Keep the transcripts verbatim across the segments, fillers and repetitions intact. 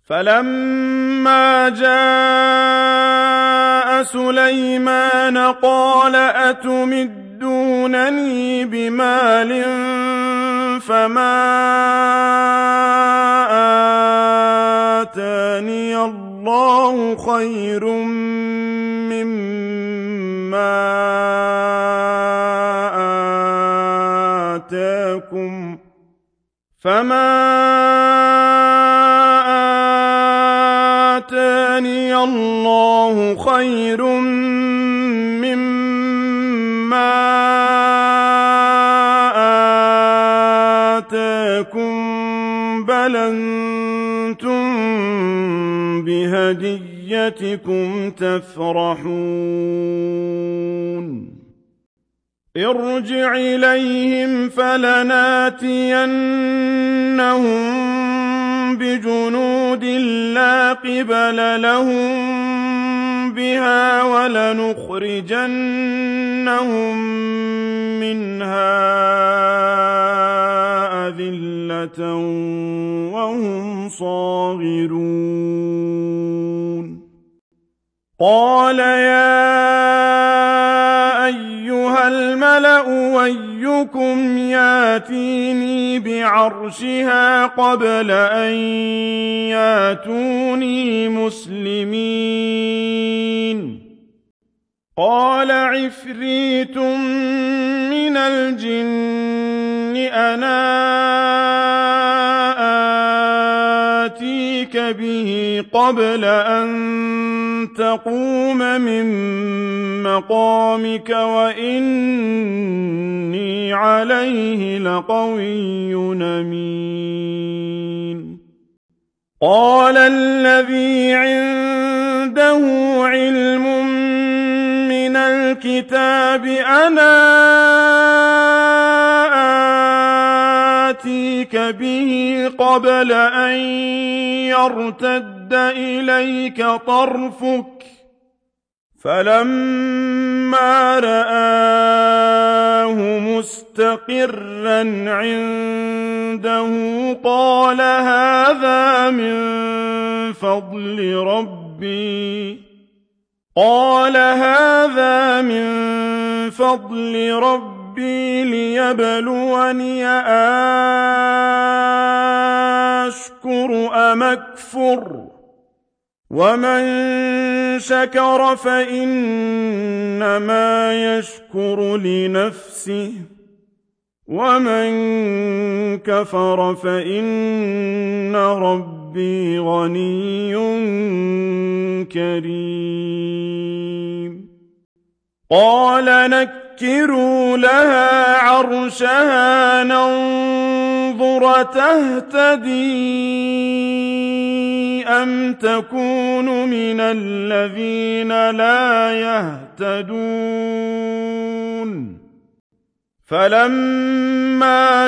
فلما جاء سليمان قال أتمدونني بمال فما آتاني الله خير مما آتاكم فما آتاني الله خير مما آتاكم بل أنتم بهديتكم تفرحون ارجع إليهم فلناتينهم بجنود لا قبل لهم بها ولنخرجنهم منها أذلة وهم صاغرون قال يا أيها الملأ أيكم ياتيني بعرشها قبل أن ياتوني مسلمين قال عفريت من الجن أنا آتيك به قبل أن تقوم من مقامك وإني عليه لقوي أمين قال الذي عنده علم من الكتاب أنا آتيك به قبل أن يرتد إليك طرفك فلما رآه مستقرا عنده قال هذا من فضل ربي قال هذا من فضل ربي ليبلوني أشكر أم أكفر ومن شكر فإنما يشكر لنفسه ومن كفر فإن ربي غني كريم قال نكروا لها عرشها ننظر تهتدي أم تكون من الذين لا يهتدون فلما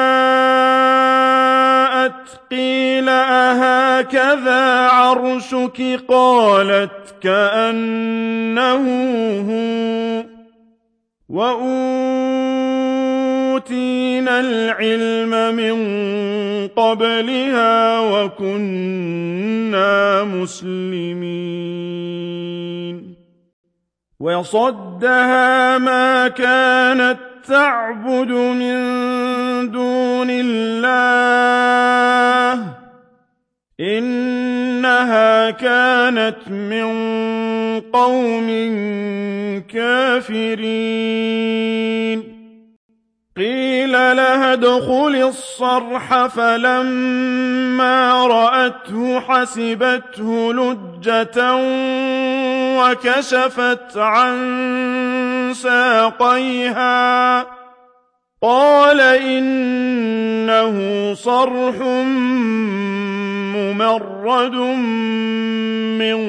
جاءت قيل أهكذا عرشك قالت كأنه هو وأوتينا العلم من قبلها وكنا مسلمين وصدها ما كانت تعبد من دون الله إنها كانت من قوم كافرين قيل لها ادخل الصرح فلما رأته حسبته لجة وكشفت عن ساقيها قال إنه صرح ممرد من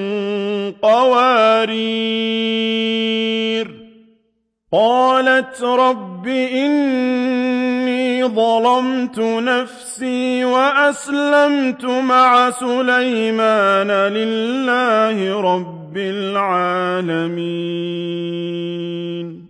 قوارير قالت رب إني ظلمت نفسي وأسلمت مع سليمان لله رب العالمين